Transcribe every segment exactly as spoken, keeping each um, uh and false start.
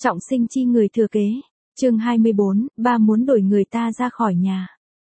Trọng sinh chi người thừa kế. Chương hai mươi bốn, ba muốn đuổi người ta ra khỏi nhà.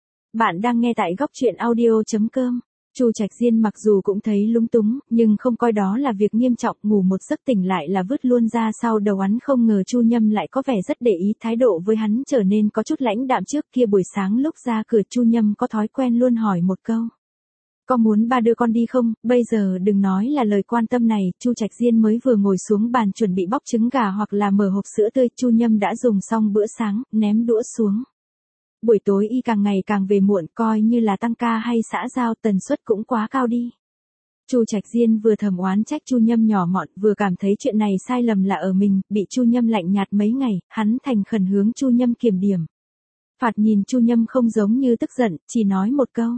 Bạn đang nghe tại góc truyện audio chấm com. Chu Trạch Diên mặc dù cũng thấy lúng túng, nhưng không coi đó là việc nghiêm trọng, ngủ một giấc tỉnh lại là vứt luôn ra sau đầu hắn. Không ngờ Chu Nhâm lại có vẻ rất để ý, thái độ với hắn trở nên có chút lãnh đạm. Trước kia buổi sáng lúc ra cửa Chu Nhâm có thói quen luôn hỏi một câu: có muốn ba đưa con đi không? Bây giờ đừng nói là lời quan tâm này, Chu Trạch Diên mới vừa ngồi xuống bàn chuẩn bị bóc trứng gà hoặc là mở hộp sữa tươi, Chu Nhâm đã dùng xong bữa sáng, ném đũa xuống. Buổi tối y càng ngày càng về muộn, coi như là tăng ca hay xã giao, tần suất cũng quá cao đi. Chu Trạch Diên vừa thầm oán trách Chu Nhâm nhỏ mọn, vừa cảm thấy chuyện này sai lầm là ở mình, bị Chu Nhâm lạnh nhạt mấy ngày, hắn thành khẩn hướng Chu Nhâm kiểm điểm. Phạt nhìn Chu Nhâm không giống như tức giận, chỉ nói một câu: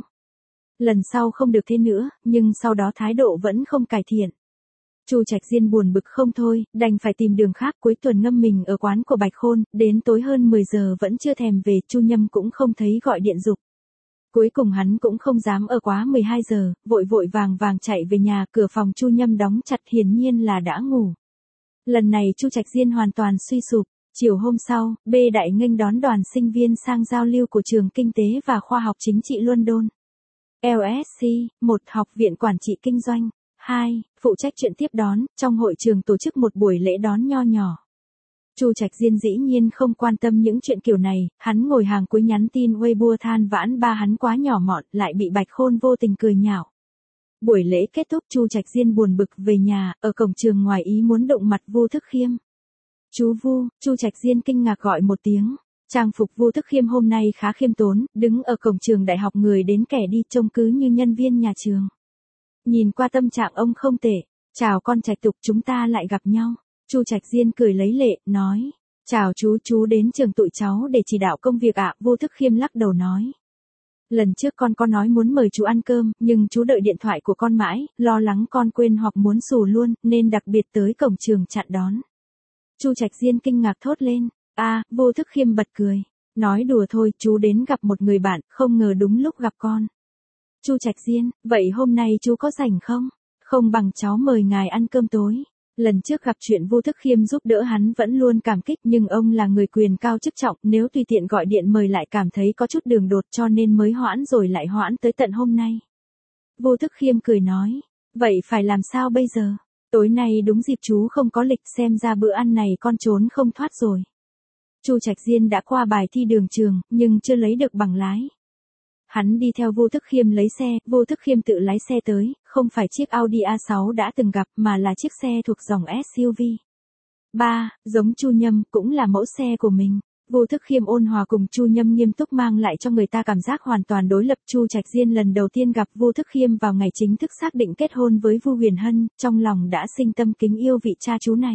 lần sau không được thế nữa, nhưng sau đó thái độ vẫn không cải thiện. Chu Trạch Diên buồn bực không thôi, đành phải tìm đường khác. Cuối tuần ngâm mình ở quán của Bạch Khôn, đến tối hơn mười giờ vẫn chưa thèm về, Chu Nhâm cũng không thấy gọi điện giục. Cuối cùng hắn cũng không dám ở quá mười hai giờ, vội vội vàng vàng chạy về nhà, cửa phòng Chu Nhâm đóng chặt, hiển nhiên là đã ngủ. Lần này Chu Trạch Diên hoàn toàn suy sụp. Chiều hôm sau, B Đại nghênh đón đoàn sinh viên sang giao lưu của trường Kinh tế và Khoa học Chính trị London. L S C, một học viện quản trị kinh doanh. hai. Phụ trách chuyện tiếp đón, trong hội trường tổ chức một buổi lễ đón nho nhỏ. Chu Trạch Diên dĩ nhiên không quan tâm những chuyện kiểu này, hắn ngồi hàng cuối nhắn tin Weibo than vãn ba hắn quá nhỏ mọn, lại bị Bạch Khôn vô tình cười nhạo. Buổi lễ kết thúc, Chu Trạch Diên buồn bực về nhà, ở cổng trường ngoài ý muốn đụng mặt Vu Thức Khiêm. Chú Vu, Chu Trạch Diên kinh ngạc gọi một tiếng. Trang phục Vu Thức Khiêm hôm nay khá khiêm tốn, đứng ở cổng trường đại học người đến kẻ đi, trông cứ như nhân viên nhà trường. Nhìn qua tâm trạng ông không tệ. Chào con Trạch Tục, chúng ta lại gặp nhau. Chu Trạch Diên cười lấy lệ, nói: chào chú, chú đến trường tụi cháu để chỉ đạo công việc ạ. À? Vu Thức Khiêm lắc đầu nói: lần trước con có nói muốn mời chú ăn cơm, nhưng chú đợi điện thoại của con mãi, lo lắng con quên hoặc muốn xù luôn, nên đặc biệt tới cổng trường chặn đón. Chu Trạch Diên kinh ngạc thốt lên. A, à, Vu Thức Khiêm bật cười. Nói đùa thôi, chú đến gặp một người bạn, không ngờ đúng lúc gặp con. Chu Trạch Diên, vậy hôm nay chú có rảnh không? Không bằng cháu mời ngài ăn cơm tối. Lần trước gặp chuyện Vu Thức Khiêm giúp đỡ hắn vẫn luôn cảm kích, nhưng ông là người quyền cao chức trọng, nếu tùy tiện gọi điện mời lại cảm thấy có chút đường đột, cho nên mới hoãn rồi lại hoãn tới tận hôm nay. Vu Thức Khiêm cười nói: vậy phải làm sao bây giờ? Tối nay đúng dịp chú không có lịch, xem ra bữa ăn này con trốn không thoát rồi. Chu Trạch Diên đã qua bài thi đường trường, nhưng chưa lấy được bằng lái. Hắn đi theo Vu Thức Khiêm lấy xe, Vu Thức Khiêm tự lái xe tới, không phải chiếc Audi A sáu đã từng gặp mà là chiếc xe thuộc dòng ét u vê. ba. Giống Chu Nhâm, cũng là mẫu xe của mình. Vu Thức Khiêm ôn hòa cùng Chu Nhâm nghiêm túc, mang lại cho người ta cảm giác hoàn toàn đối lập. Chu Trạch Diên lần đầu tiên gặp Vu Thức Khiêm vào ngày chính thức xác định kết hôn với Vu Huyền Hân, trong lòng đã sinh tâm kính yêu vị cha chú này.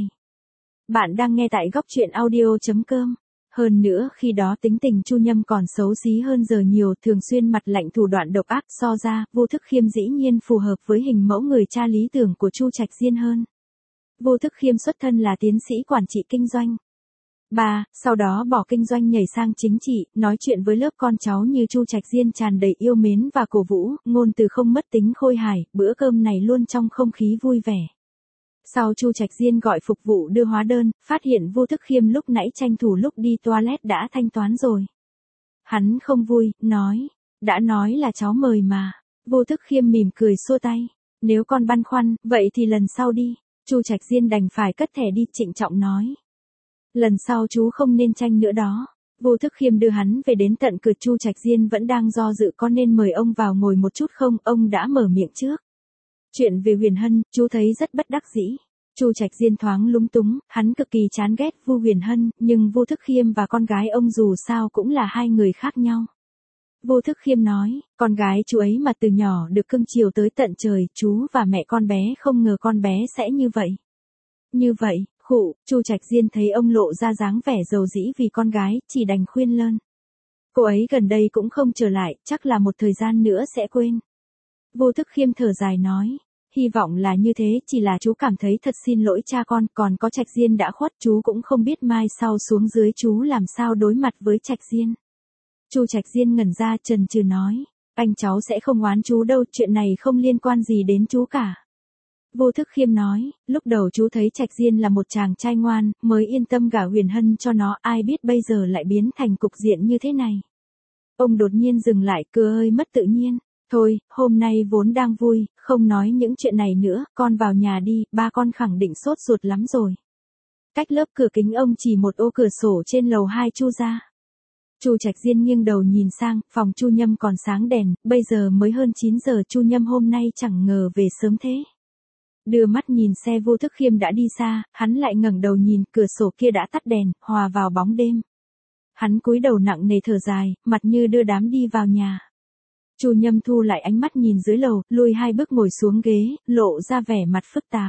Bạn đang nghe tại góc truyện audio chấm com. Hơn nữa khi đó tính tình Chu Nhâm còn xấu xí hơn giờ nhiều, thường xuyên mặt lạnh thủ đoạn độc ác, so ra, Vu Thức Khiêm dĩ nhiên phù hợp với hình mẫu người cha lý tưởng của Chu Trạch Diên hơn. Vu Thức Khiêm xuất thân là tiến sĩ quản trị kinh doanh. ba. Sau đó bỏ kinh doanh nhảy sang chính trị, nói chuyện với lớp con cháu như Chu Trạch Diên tràn đầy yêu mến và cổ vũ, ngôn từ không mất tính khôi hài, bữa cơm này luôn trong không khí vui vẻ. Sau Chu Trạch Diên gọi phục vụ đưa hóa đơn, phát hiện Vu Thức Khiêm lúc nãy tranh thủ lúc đi toilet đã thanh toán rồi. Hắn không vui, nói: đã nói là cháu mời mà. Vu Thức Khiêm mỉm cười xua tay: nếu con băn khoăn, vậy thì lần sau đi. Chu Trạch Diên đành phải cất thẻ đi, trịnh trọng nói: lần sau chú không nên tranh nữa đó. Vu Thức Khiêm đưa hắn về đến tận cửa. Chu Trạch Diên vẫn đang do dự có nên mời ông vào ngồi một chút không, ông đã mở miệng trước. Chuyện về Huyền Hân, chú thấy rất bất đắc dĩ. Chu Trạch Diên thoáng lúng túng, hắn cực kỳ chán ghét Vu Huyền Hân, nhưng Vu Thức Khiêm và con gái ông dù sao cũng là hai người khác nhau. Vu Thức Khiêm nói: con gái chú ấy mà từ nhỏ được cưng chiều tới tận trời, chú và mẹ con bé không ngờ con bé sẽ như vậy. Như vậy, khụ, Chu Trạch Diên thấy ông lộ ra dáng vẻ dầu dĩ vì con gái, chỉ đành khuyên lơn. Cô ấy gần đây cũng không trở lại, chắc là một thời gian nữa sẽ quên. Vu Thức Khiêm thở dài nói: hy vọng là như thế, chỉ là chú cảm thấy thật xin lỗi cha con, còn có Trạch Diên đã khuất, chú cũng không biết mai sau xuống dưới chú làm sao đối mặt với Trạch Diên. Chu Trạch Diên ngẩn ra, chần chừ nói: anh cháu sẽ không oán chú đâu, chuyện này không liên quan gì đến chú cả. Vô Thức Khiêm nói, lúc đầu chú thấy Trạch Diên là một chàng trai ngoan, mới yên tâm gả Huyền Hân cho nó, ai biết bây giờ lại biến thành cục diện như thế này. Ông đột nhiên dừng lại, cười hơi mất tự nhiên. Thôi, hôm nay vốn đang vui, không nói những chuyện này nữa, con vào nhà đi, ba con khẳng định sốt ruột lắm rồi. Cách lớp cửa kính ông chỉ một ô cửa sổ trên lầu hai Chu ra. Chu Trạch Diên nghiêng đầu nhìn sang, phòng Chu Nhâm còn sáng đèn, bây giờ mới hơn chín giờ, Chu Nhâm hôm nay chẳng ngờ về sớm thế. Đưa mắt nhìn xe Vô Thức Khiêm đã đi xa, hắn lại ngẩng đầu nhìn, cửa sổ kia đã tắt đèn, hòa vào bóng đêm. Hắn cúi đầu nặng nề thở dài, mặt như đưa đám đi vào nhà. Chu Nhâm thu lại ánh mắt nhìn dưới lầu, lùi hai bước ngồi xuống ghế, lộ ra vẻ mặt phức tạp.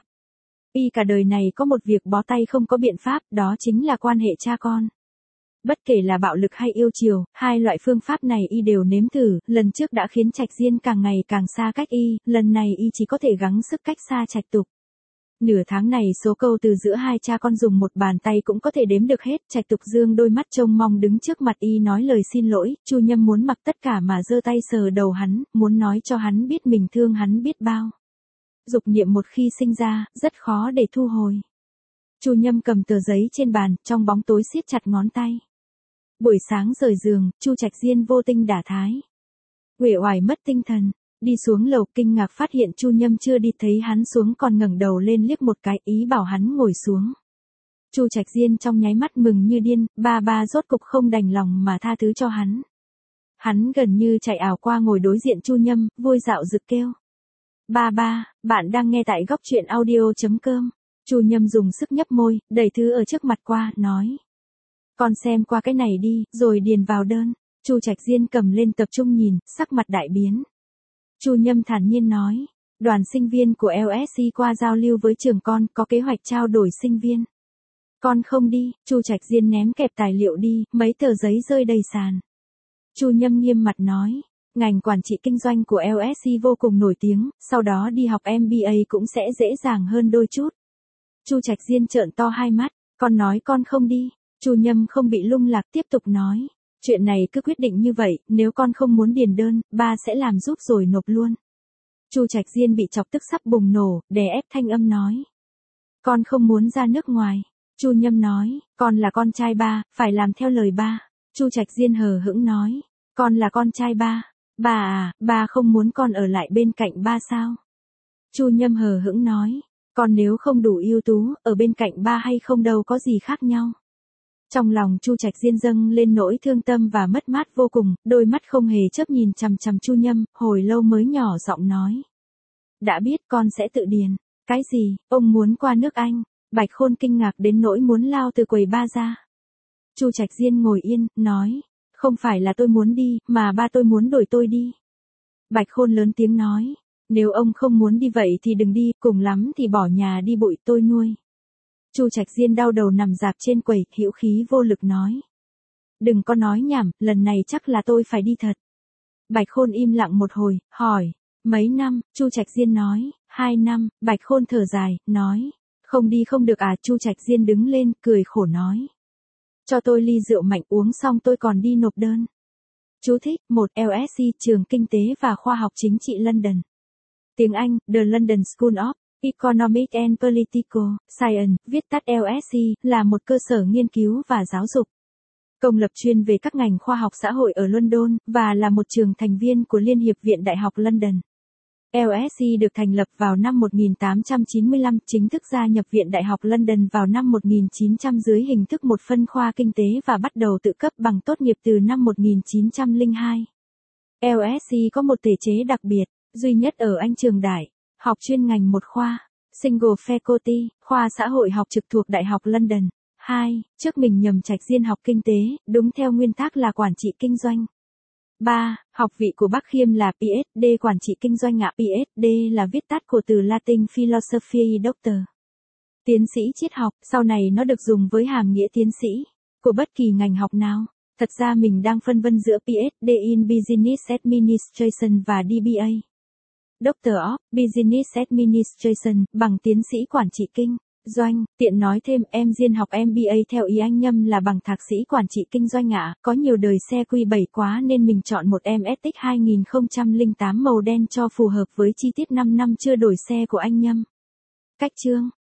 Y cả đời này có một việc bó tay không có biện pháp, đó chính là quan hệ cha con. Bất kể là bạo lực hay yêu chiều, hai loại phương pháp này y đều nếm thử, lần trước đã khiến Trạch Diên càng ngày càng xa cách y, lần này y chỉ có thể gắng sức cách xa Trạch Tục. Nửa tháng này số câu từ giữa hai cha con dùng một bàn tay cũng có thể đếm được hết, Trạch Tục dương đôi mắt trông mong đứng trước mặt y nói lời xin lỗi, Chu Nhâm muốn mặc tất cả mà giơ tay sờ đầu hắn, muốn nói cho hắn biết mình thương hắn biết bao. Dục niệm một khi sinh ra, rất khó để thu hồi. Chu Nhâm cầm tờ giấy trên bàn, trong bóng tối siết chặt ngón tay. Buổi sáng rời giường, Chu Trạch Diên vô tinh đả thái. Uể oải mất tinh thần, đi xuống lầu kinh ngạc phát hiện Chu Nhâm chưa đi, thấy hắn xuống còn ngẩng đầu lên liếc một cái, ý bảo hắn ngồi xuống. Chu Trạch Diên trong nháy mắt mừng như điên, ba ba rốt cục không đành lòng mà tha thứ cho hắn. Hắn gần như chạy ảo qua ngồi đối diện Chu Nhâm, vui dạo rực kêu. Ba ba, bạn đang nghe tại góc truyện audio chấm com. Chu Nhâm dùng sức nhấp môi, đẩy thứ ở trước mặt qua, nói. Con xem qua cái này đi, rồi điền vào đơn. Chu Trạch Diên cầm lên tập trung nhìn, sắc mặt đại biến. Chu Nhâm thản nhiên nói, đoàn sinh viên của lờ ét xê qua giao lưu với trường con, có kế hoạch trao đổi sinh viên. Con không đi, Chu Trạch Diên ném kẹp tài liệu đi, mấy tờ giấy rơi đầy sàn. Chu Nhâm nghiêm mặt nói, ngành quản trị kinh doanh của lờ ét xê vô cùng nổi tiếng, sau đó đi học em bê a cũng sẽ dễ dàng hơn đôi chút. Chu Trạch Diên trợn to hai mắt, con nói con không đi. Chu Nhâm không bị lung lạc tiếp tục nói, chuyện này cứ quyết định như vậy, nếu con không muốn điền đơn, ba sẽ làm giúp rồi nộp luôn. Chu Trạch Diên bị chọc tức sắp bùng nổ, đè ép thanh âm nói. Con không muốn ra nước ngoài. Chu Nhâm nói, con là con trai ba, phải làm theo lời ba. Chu Trạch Diên hờ hững nói, con là con trai ba. Ba à, ba không muốn con ở lại bên cạnh ba sao? Chu Nhâm hờ hững nói, con nếu không đủ ưu tú, ở bên cạnh ba hay không đâu có gì khác nhau. Trong lòng Chu Trạch Diên dâng lên nỗi thương tâm và mất mát vô cùng, đôi mắt không hề chớp nhìn chằm chằm Chu Nhâm, hồi lâu mới nhỏ giọng nói. Đã biết con sẽ tự điền. Cái gì, ông muốn qua nước Anh? Bạch Khôn kinh ngạc đến nỗi muốn lao từ quầy ba ra. Chu Trạch Diên ngồi yên, nói, không phải là tôi muốn đi, mà ba tôi muốn đổi tôi đi. Bạch Khôn lớn tiếng nói, nếu ông không muốn đi vậy thì đừng đi, cùng lắm thì bỏ nhà đi bụi tôi nuôi. Chu Trạch Diên đau đầu nằm dạp trên quầy, hữu khí vô lực nói. Đừng có nói nhảm, lần này chắc là tôi phải đi thật. Bạch Khôn im lặng một hồi, hỏi, mấy năm, Chu Trạch Diên nói, hai năm, Bạch Khôn thở dài, nói, không đi không được à, Chu Trạch Diên đứng lên, cười khổ nói. Cho tôi ly rượu mạnh uống xong tôi còn đi nộp đơn. Chú thích, một lờ ét xê, trường kinh tế và khoa học chính trị London. Tiếng Anh, The London School of Economic and Political Science, viết tắt lờ ét xê, là một cơ sở nghiên cứu và giáo dục công lập chuyên về các ngành khoa học xã hội ở London, và là một trường thành viên của Liên hiệp Viện Đại học London. lờ ét xê được thành lập vào năm một nghìn tám trăm chín mươi lăm, chính thức gia nhập Viện Đại học London vào năm một nghìn chín trăm dưới hình thức một phân khoa kinh tế và bắt đầu tự cấp bằng tốt nghiệp từ năm một nghìn chín trăm lẻ hai. lờ ét xê có một thể chế đặc biệt, duy nhất ở Anh trường đại học chuyên ngành một khoa, Single Faculty, khoa xã hội học trực thuộc Đại học London. hai. Trước mình nhầm Trạch Diên học kinh tế, đúng theo nguyên tắc là quản trị kinh doanh. ba. Học vị của Bác Khiêm là pê ết đê quản trị kinh doanh ạ. pê ết đê là viết tắt của từ Latin Philosophiae Doctor. Tiến sĩ triết học, sau này nó được dùng với hàm nghĩa tiến sĩ của bất kỳ ngành học nào. Thật ra mình đang phân vân giữa pê ết đê in Business Administration và đê bê a. Doctor of Business Administration, bằng tiến sĩ quản trị kinh doanh. Tiện nói thêm, em Diên học em bê a theo ý anh Nhâm là bằng thạc sĩ quản trị kinh doanh ạ. Có nhiều đời xe quy bảy quá nên mình chọn một em Ethic hai nghìn không trăm lẻ tám màu đen cho phù hợp với chi tiết năm năm chưa đổi xe của anh Nhâm. Cách chương